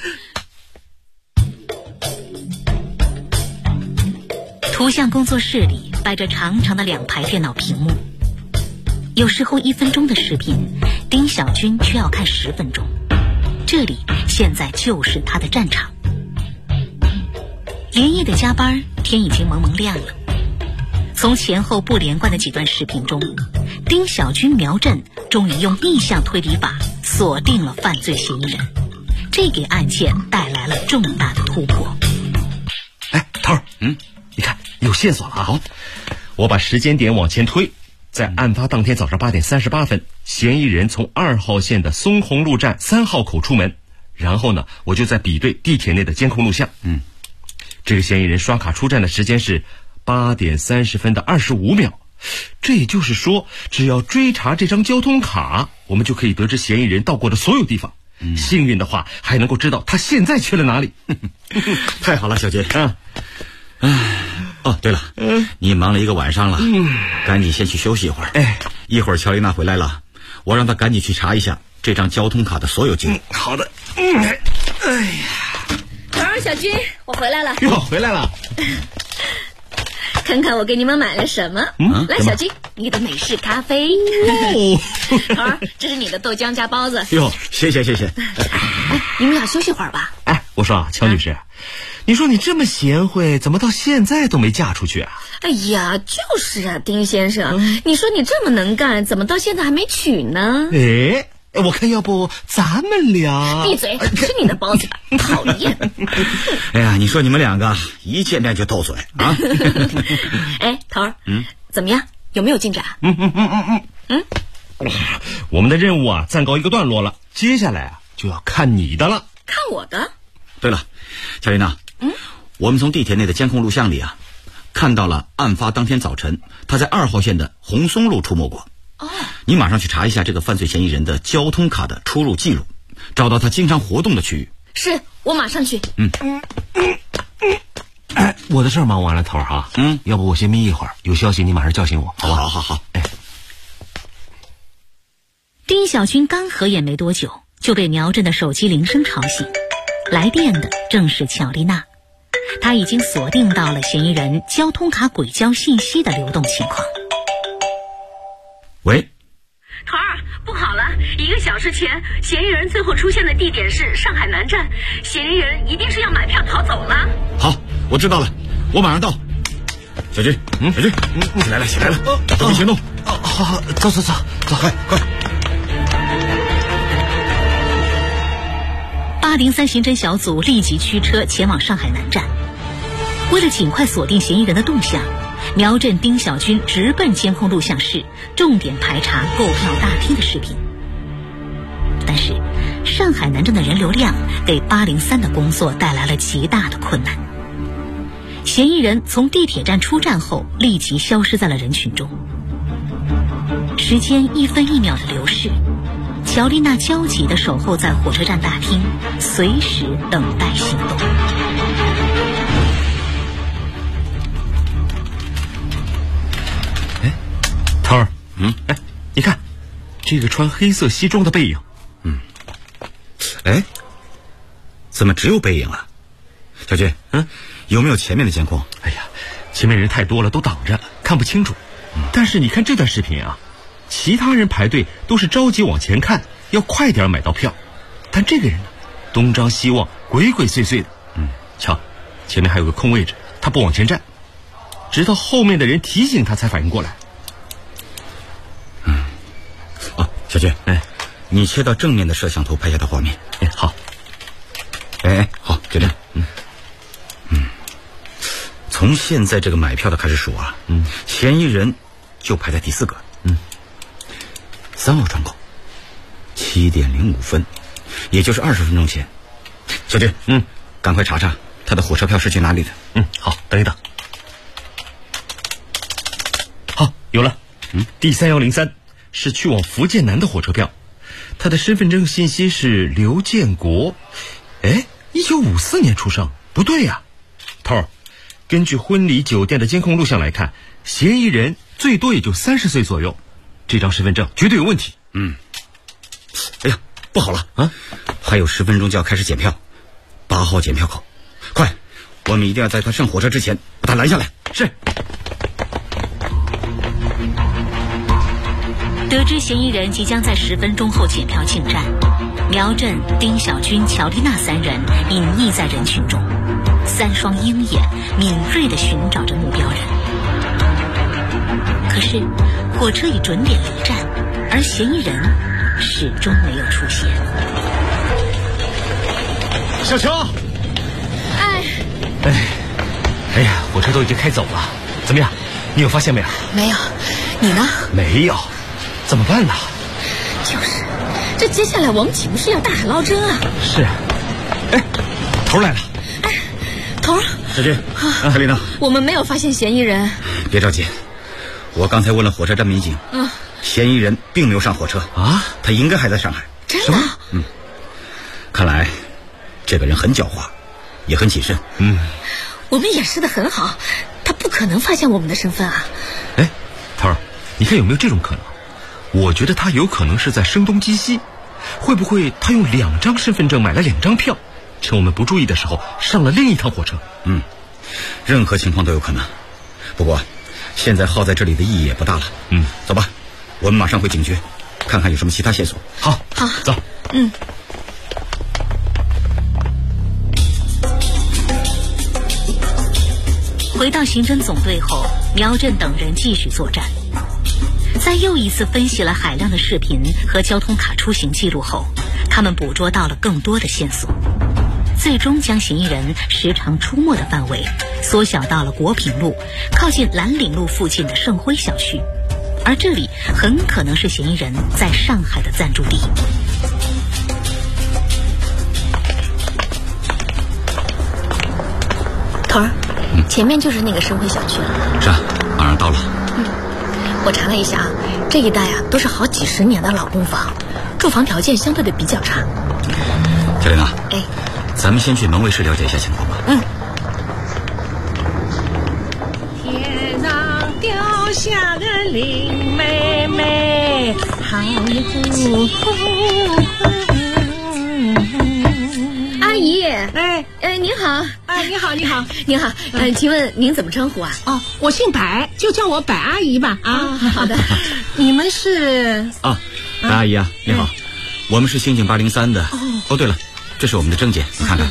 图像工作室里摆着长长的2排电脑屏幕，有时候1分钟的视频，丁小军却要看10分钟。这里现在就是他的战场。连夜的加班，天已经蒙蒙亮了。从前后不连贯的几段视频中，丁小军苗阵终于用逆向推理法锁定了犯罪嫌疑人，这给案件带来了重大的突破。 头儿，你看有线索了啊！好，我把时间点往前推，在案发当天早上8点38分，嫌疑人从2号线的松红路站3号口出门，然后呢，我就在比对地铁内的监控录像。这个嫌疑人刷卡出站的时间是8点30分的25秒，这也就是说，只要追查这张交通卡，我们就可以得知嫌疑人到过的所有地方。幸运的话，还能够知道他现在去了哪里。 太好了，小杰。对了，你忙了一个晚上了，赶紧先去休息一会儿。一会儿乔丽娜回来了，我让她赶紧去查一下这张交通卡的所有记录。 好的。 头儿，小军，我回来了。 哟，回来了。 看看我给你们买了什么。来，小军，你的美式咖啡。头儿，这是你的豆浆加包子。 哟，谢谢。 你们俩休息会儿吧。 我说啊，乔女士， 你说你这么贤惠，怎么到现在都没嫁出去啊？ 哎呀，就是啊，丁先生，你说你这么能干，怎么到现在还没娶呢？ 哎，我看要不咱们俩…… 闭嘴，吃你的包子吧，讨厌！ 哎呀，你说你们两个一见面就斗嘴啊！ 哎，头儿，怎么样？有没有进展？ 我们的任务啊，暂告一个段落了，接下来啊，就要看你的了。 看我的？ 对了，乔琳娜，我们从地铁内的监控录像里啊，看到了案发当天早晨他在2号线的红松路出没过。你马上去查一下这个犯罪嫌疑人的交通卡的出入记录，找到他经常活动的区域。 是，我马上去。 哎，我的事儿忙完了，头儿哈。要不我先眯一会儿，有消息你马上叫醒我，好吧？好。哎， 丁小军刚合眼没多久，就被苗振的手机铃声吵醒。来电的正是乔丽娜，她已经锁定到了嫌疑人交通卡轨交信息的流动情况。 喂， 头儿，不好了！1个小时前，嫌疑人最后出现的地点是上海南站，嫌疑人一定是要买票逃走了。 好，我知道了，我马上到。小军，小军，起来了，准备行动。 好，走，快 ！803刑侦小组立即驱车前往上海南站。为了尽快锁定嫌疑人的动向，苗振、丁小军直奔监控录像室，重点排查购票大厅的视频。但是，上海南站的人流量给803的工作带来了极大的困难。嫌疑人从地铁站出站后，立即消失在了人群中。时间一分一秒的流逝，乔丽娜焦急地守候在火车站大厅，随时等待行动。 头儿，哎，你看，这个穿黑色西装的背影， 哎，怎么只有背影啊？小军，有没有前面的监控？ 哎呀，前面人太多了，都挡着，看不清楚。但是你看这段视频啊，其他人排队都是着急往前看，要快点买到票，但这个人呢，东张西望，鬼鬼祟祟的。瞧，前面还有个空位置，他不往前站，直到后面的人提醒他才反应过来。 小军，你切到正面的摄像头拍下的画面。 好。 好，就这样。从现在这个买票的开始数啊，嫌疑人就排在第4个。3号窗口，7点05分，也就是20分钟前。小军，赶快查查他的火车票是去哪里的。 好，等一等。好，有了。第3103是去往福建南的火车票，他的身份证信息是刘建国。1954年出生，不对呀。头儿，根据婚礼酒店的监控录像来看，嫌疑人最多也就30岁左右，这张身份证绝对有问题。 哎呀，不好了啊！还有10分钟就要开始检票，8号检票口，快，我们一定要在他上火车之前把他拦下来。 是。 得知嫌疑人即将在10分钟后检票进站，苗振、丁小军、乔丽娜3人隐匿在人群中，3双鹰眼敏锐地寻找着目标人。可是，火车已准点离站，而嫌疑人始终没有出现。 小乔，哎呀，火车都已经开走了，怎么样？你有发现没有？ 没有，你呢？ 没有，怎么办呢？ 就是，这接下来我们岂不是要大海捞针啊？ 是啊。头来了。 头， 小军，凯丽娜， 我们没有发现嫌疑人。 别着急，我刚才问了火车站民警，嫌疑人并没有上火车啊，他应该还在上海。 真的？ 看来这个人很狡猾，也很谨慎。 我们掩饰得很好，他不可能发现我们的身份啊。 头儿，你看有没有这种可能？我觉得他有可能是在声东击西，会不会他用2张身份证买了2张票，趁我们不注意的时候上了另一趟火车？ 任何情况都有可能。不过现在耗在这里的意义也不大了。走吧，我们马上回警局，看看有什么其他线索。 好，走。 回到刑侦总队后，苗振等人继续作战。在又一次分析了海量的视频和交通卡出行记录后，他们捕捉到了更多的线索，最终将嫌疑人时常出没的范围缩小到了国品路靠近蓝岭路附近的盛辉小区，而这里很可能是嫌疑人在上海的暂住地。 头儿，前面就是那个盛辉小区了。 是啊，马上到了。 我查了一下啊，这一带啊都是好几十年的老公房，住房条件相对的比较差。 小玲啊，咱们先去门卫室了解一下情况吧。 天上掉下个林妹妹，好一户。 阿姨，您好。 你好，你好， 您好。请问您怎么称呼啊？ 哦，我姓白，就叫我白阿姨吧。 好的。 你们是？ 白阿姨啊，你好，我们是刑警803的。哦，对了，这是我们的证件，你看看。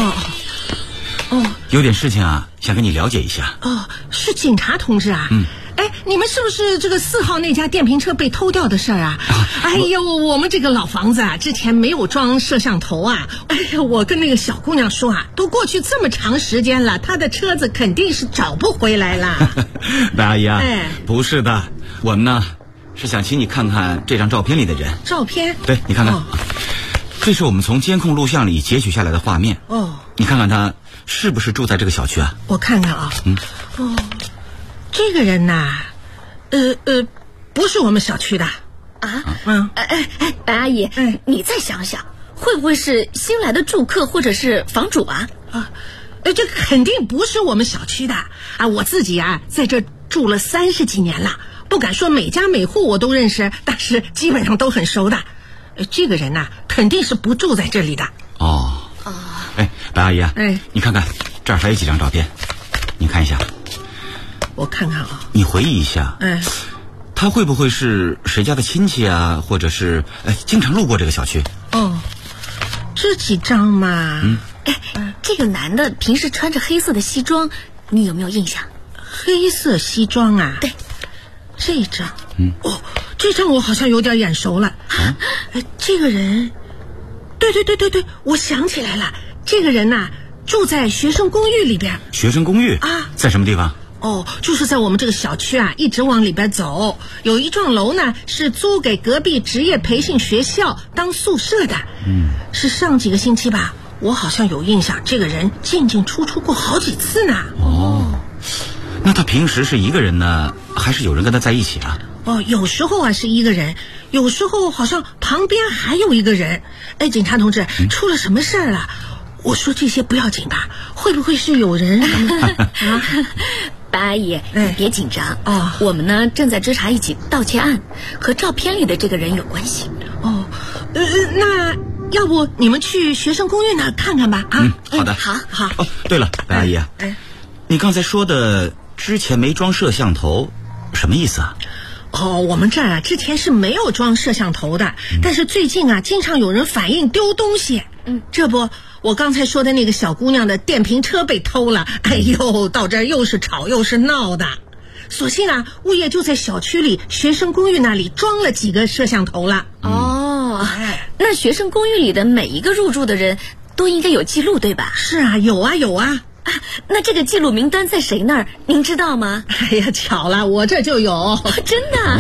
有点事情啊，想跟你了解一下。 是警察同志啊。你们是不是这个4号那家电瓶车被偷掉的事儿啊？我们这个老房子啊，之前没有装摄像头啊。我跟那个小姑娘说啊，都过去这么长时间了，她的车子肯定是找不回来了。 白阿姨啊，不是的，我们呢是想请你看看这张照片里的人。 照片？ 对，你看看，这是我们从监控录像里截取下来的画面。你看看他是不是住在这个小区啊？ 我看看啊。这个人呐，不是我们小区的啊。白阿姨，你再想想，会不会是新来的住客或者是房主啊？ 这肯定不是我们小区的啊！我自己啊，在这住了30几年了，不敢说每家每户我都认识，但是基本上都很熟的。这个人呐，肯定是不住在这里的。 白阿姨啊，你看看这儿还有几张照片，你看一下。 我看看啊。 你回忆一下，他会不会是谁家的亲戚啊，或者是经常路过这个小区？ 这几张嘛。 这个男的平时穿着黑色的西装，你有没有印象？ 黑色西装啊？对，这张。这张我好像有点眼熟了。这个人，对，我想起来了，这个人呐，住在学生公寓里边。 学生公寓啊？ 在什么地方？ 就是在我们这个小区啊，一直往里边走，有一幢楼呢是租给隔壁职业培训学校当宿舍的。是上几个星期吧，我好像有印象，这个人进进出出过好几次呢。 那他平时是一个人呢，还是有人跟他在一起啊？ 有时候啊是一个人，有时候好像旁边还有一个人。警察同志，出了什么事儿了？我说这些不要紧吧？会不会是有人白阿姨，你别紧张我们呢正在侦查一起盗窃案，和照片里的这个人有关系。 那要不你们去学生公寓那儿看看吧？ 好的。 好。 对了，白阿姨啊，你刚才说的之前没装摄像头，什么意思啊？ 我们这儿啊之前是没有装摄像头的，但是最近啊经常有人反映丢东西。这不，我刚才说的那个小姑娘的电瓶车被偷了，到这儿又是吵又是闹的。所幸啊，物业就在小区里学生公寓那里装了几个摄像头了。 那学生公寓里的每一个入住的人都应该有记录，对吧？ 是啊，有啊。 那这个记录名单在谁那儿？您知道吗？ 巧了，我这就有。 真的？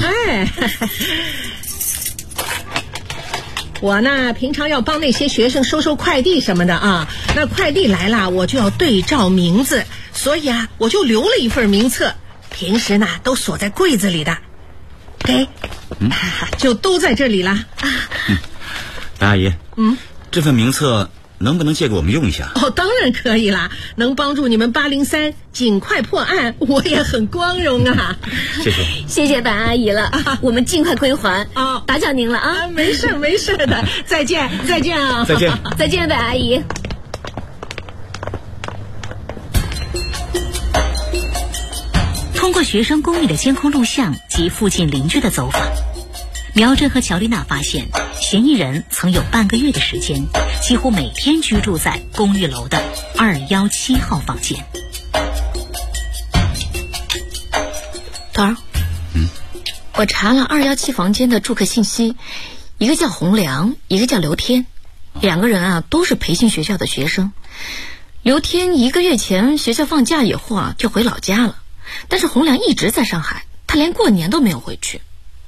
我呢，平常要帮那些学生收快递什么的啊。那快递来了，我就要对照名字，所以啊，我就留了一份名册，平时呢都锁在柜子里的。就都在这里了。 白阿姨，这份名册能不能借给我们用一下？ 当然可以啦，能帮助你们803尽快破案，我也很光荣啊。 谢谢白阿姨了，我们尽快归还。打搅您了啊。 没事的，再见啊。 再见，白阿姨。 通过学生公寓的监控录像及附近邻居的走访，苗振和乔丽娜发现，嫌疑人曾有半个月的时间，几乎每天居住在公寓楼的217号房间。 头儿，我查了217房间的住客信息，一个叫洪良，一个叫刘天，2个人啊都是培训学校的学生。刘天1个月前学校放假以后啊就回老家了，但是洪良一直在上海，他连过年都没有回去。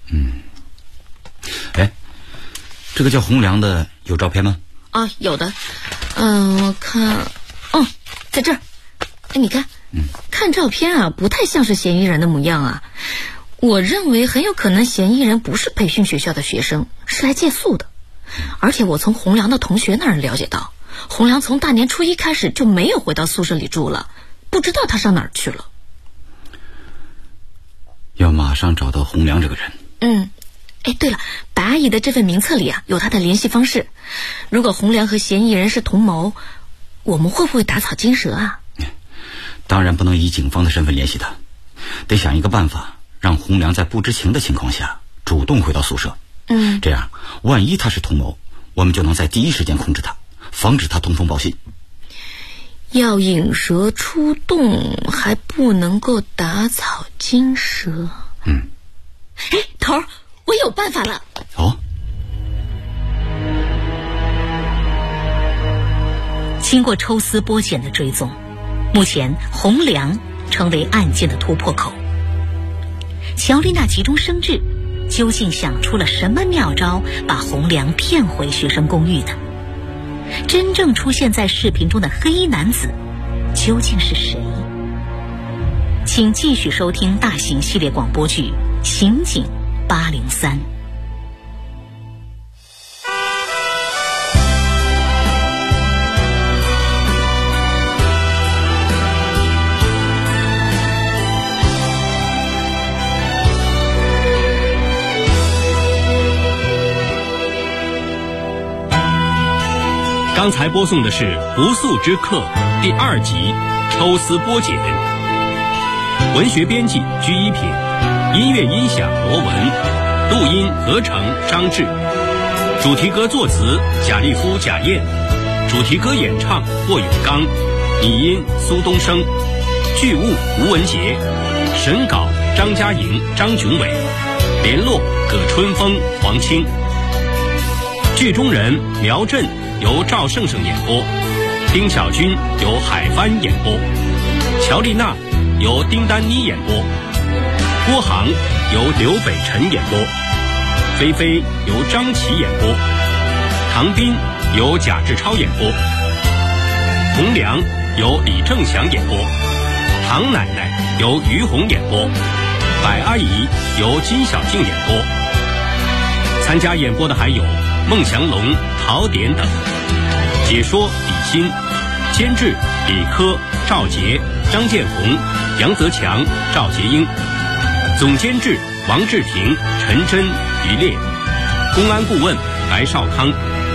这个叫洪良的有照片吗？ 啊，有的。我看，在这儿。你看，看照片啊，不太像是嫌疑人的模样啊。我认为很有可能嫌疑人不是培训学校的学生，是来借宿的。而且我从洪良的同学那儿了解到，洪良从大年初1开始就没有回到宿舍里住了，不知道他上哪儿去了。 要马上找到洪良这个人。 对了，白阿姨的这份名册里啊有他的联系方式。如果洪良和嫌疑人是同谋，我们会不会打草惊蛇啊？ 当然不能以警方的身份联系他，得想一个办法，让洪良在不知情的情况下主动回到宿舍。这样万一他是同谋，我们就能在第一时间控制他，防止他通风报信。 要引蛇出洞，还不能够打草惊蛇。头儿，我有办法了。 经过抽丝剥茧的追踪，目前洪良成为案件的突破口。乔丽娜急中生智，究竟想出了什么妙招，把洪良骗回学生公寓的？真正出现在视频中的黑衣男子究竟是谁？请继续收听大型系列广播剧《刑警803》。 刚才播送的是《不速之客》第2集抽丝剥茧，文学编辑居一品，音乐音响罗文，录音合成张志，主题歌作词贾立夫、贾燕，主题歌演唱霍永刚，拟音苏东升，剧务吴文杰，审稿张嘉莹、张炯伟，联络葛春风、黄青。剧中人苗震由赵胜胜演播，丁小军由海帆演播，乔丽娜由丁丹妮演播，郭航由刘北辰演播，菲菲由张琪演播，唐斌由贾志超演播，洪良由李正祥演播，唐奶奶由于红演播，百阿姨由金小静演播。参加演播的还有孟祥龙、陶典等。解说李欣，监制李科、赵杰、张建红、杨泽强、赵杰英，总监制王志廷、陈真、于烈，公安顾问白少康。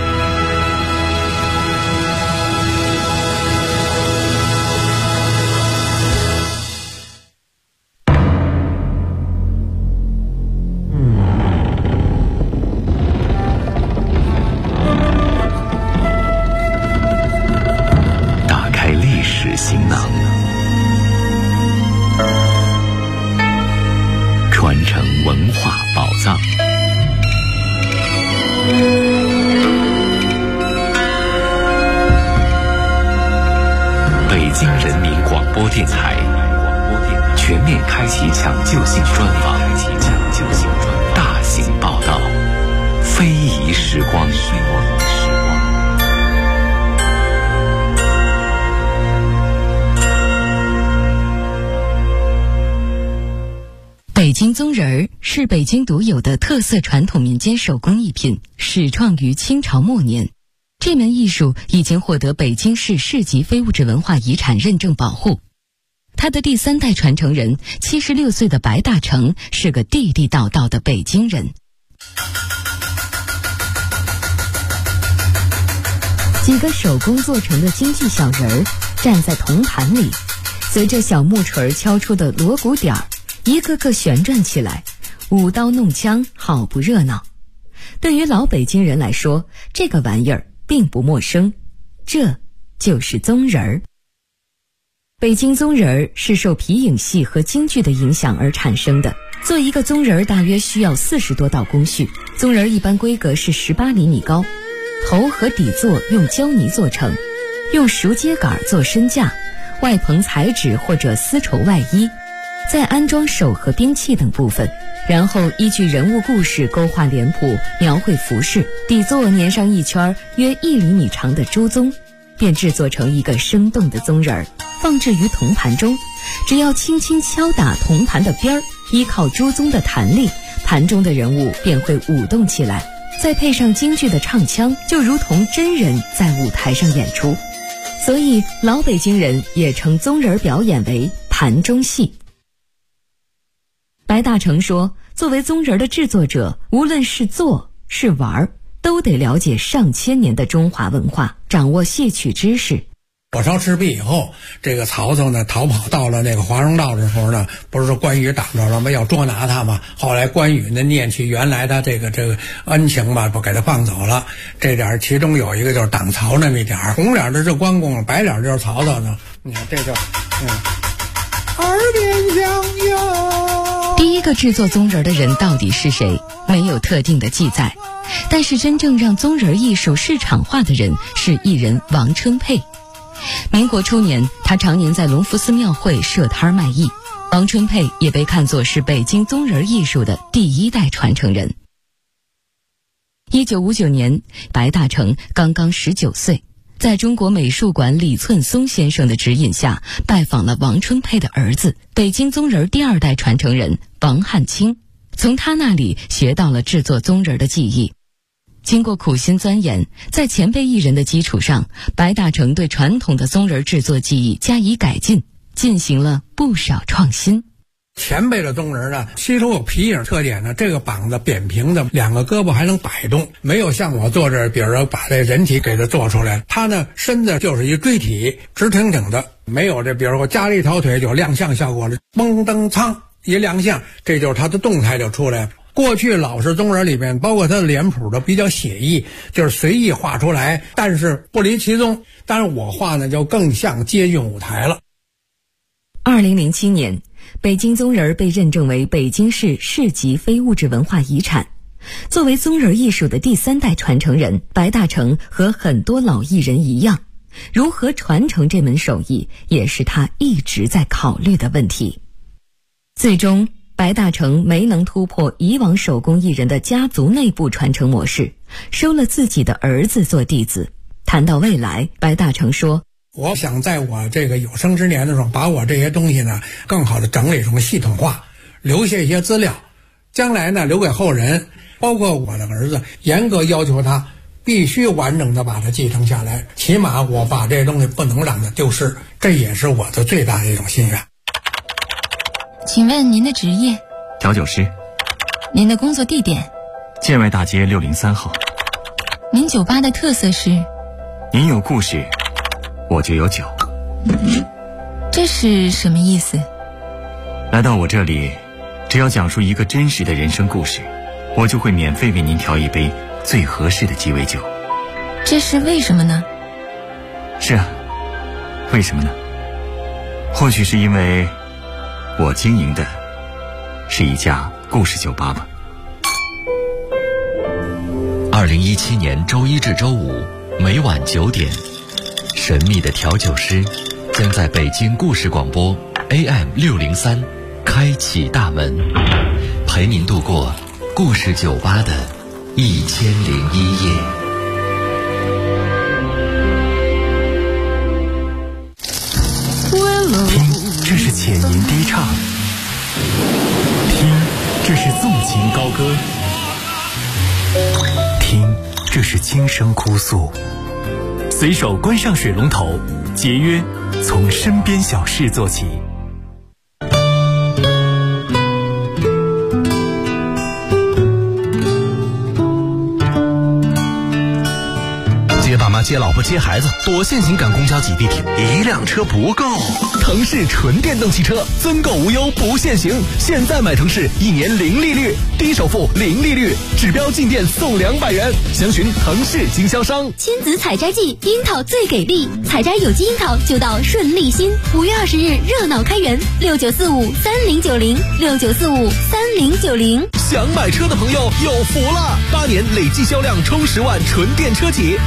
行囊，传承文化宝藏。北京人民广播电台全面开启抢救性专访，大型报道，非遗时光。 北京宗人儿是北京独有的特色传统民间手工艺品，始创于清朝末年。这门艺术已经获得北京市市级非物质文化遗产认证保护。他的第3代传承人76岁的白大成是个地地道道的北京人。几个手工做成的京剧小人儿站在铜盘里，随着小木锤敲出的锣鼓点儿，一个个旋转起来，舞刀弄枪，好不热闹。对于老北京人来说，这个玩意儿并不陌生，这就是宗人儿。 北京宗人是受皮影戏和京剧的影响而产生的。做一个宗人大约需要40多道工序，宗人一般规格是18厘米高，头和底座用胶泥做成，用熟秸秆做身架，外棚彩纸或者丝绸外衣，再安装手和兵器等部分，然后依据人物故事勾画脸谱，描绘服饰，底座粘上一圈约1厘米长的朱宗，便制作成一个生动的宗人，放置于铜盘中。只要轻轻敲打铜盘的边儿，依靠朱宗的弹力，盘中的人物便会舞动起来，再配上京剧的唱腔，就如同真人在舞台上演出。所以老北京人也称宗人表演为盘中戏。白大成说，作为宗人的制作者，无论是做是玩，都得了解上千年的中华文化，掌握戏曲知识。 火烧赤壁以后，这个曹操呢逃跑到了那个华容道的时候呢，不是说关羽挡着了吗？要捉拿他嘛。后来关羽呢念起原来他这个恩情吧，不给他放走了。这点其中有一个就是挡曹那么一点，红脸的是关公，白脸就是曹操呢。你看这就耳边响哟。 第一个制作宗人的人到底是谁？没有特定的记载。但是真正让宗人艺术市场化的人是艺人王春佩。民国初年，他常年在隆福寺庙会设摊卖艺。王春佩也被看作是北京宗人艺术的第1代传承人。1959年，白大成刚刚19岁，在中国美术馆李寸松先生的指引下，拜访了王春佩的儿子，北京宗人第2代传承人王汉卿，从他那里学到了制作宗人的技艺。经过苦心钻研，在前辈艺人的基础上，白大成对传统的宗人制作技艺加以改进，进行了不少创新。 前辈的宗人呢，吸收有皮影特点呢，这个膀子扁平的，2个胳膊还能摆动，没有像我做这，比如说把这人体给它做出来，他呢身子就是一锥体，直挺挺的，没有这，比如说加了一条腿就亮相效果了，嘣噔苍一亮相，这就是他的动态就出来了。过去老式宗人里面，包括他的脸谱都比较写意，就是随意画出来，但是不离其宗。但是我画呢，就更像接近舞台了。 2007年，北京宗人被认证为北京市市级非物质文化遗产。作为宗人艺术的第3代传承人，白大成和很多老艺人一样，如何传承这门手艺，也是他一直在考虑的问题。最终，白大成没能突破以往手工艺人的家族内部传承模式，收了自己的儿子做弟子。谈到未来，白大成说， 我想在我这个有生之年的时候，把我这些东西呢更好的整理成系统化，留下一些资料，将来呢留给后人，包括我的儿子，严格要求他必须完整的把它继承下来，起码我把这些东西不能让它丢失，这也是我的最大的一种心愿。 请问您的职业？ 调酒师。 您的工作地点？ 建外大街603号。 您酒吧的特色是？ 您有故事，我就有酒。 这是什么意思？ 来到我这里，只要讲述一个真实的人生故事，我就会免费为您调一杯最合适的鸡尾酒。 这是为什么呢？ 是啊，为什么呢？或许是因为我经营的是一家故事酒吧吧。 2017年周一至周五每晚9点，神秘的调酒师将在北京故事广播 AM603开启大门，陪您度过故事酒吧的1001夜。 听，这是浅吟低唱；听，这是纵情高歌；听，这是轻声哭诉。随手关上水龙头，节约从身边小事做起。 接爸妈、接老婆、接孩子，多线性赶公交挤地铁， 一辆车不够。 腾势纯电动汽车，增购无忧不限行，现在买腾势1年零利率，低首付零利率，指标进店送200元，详询腾势经销商。 亲子采摘季，樱桃最给力，采摘有机樱桃就到顺利新，5月20日热闹开园，69453090，69453090。 想买车的朋友有福了，8年累计销量冲10万纯电车企。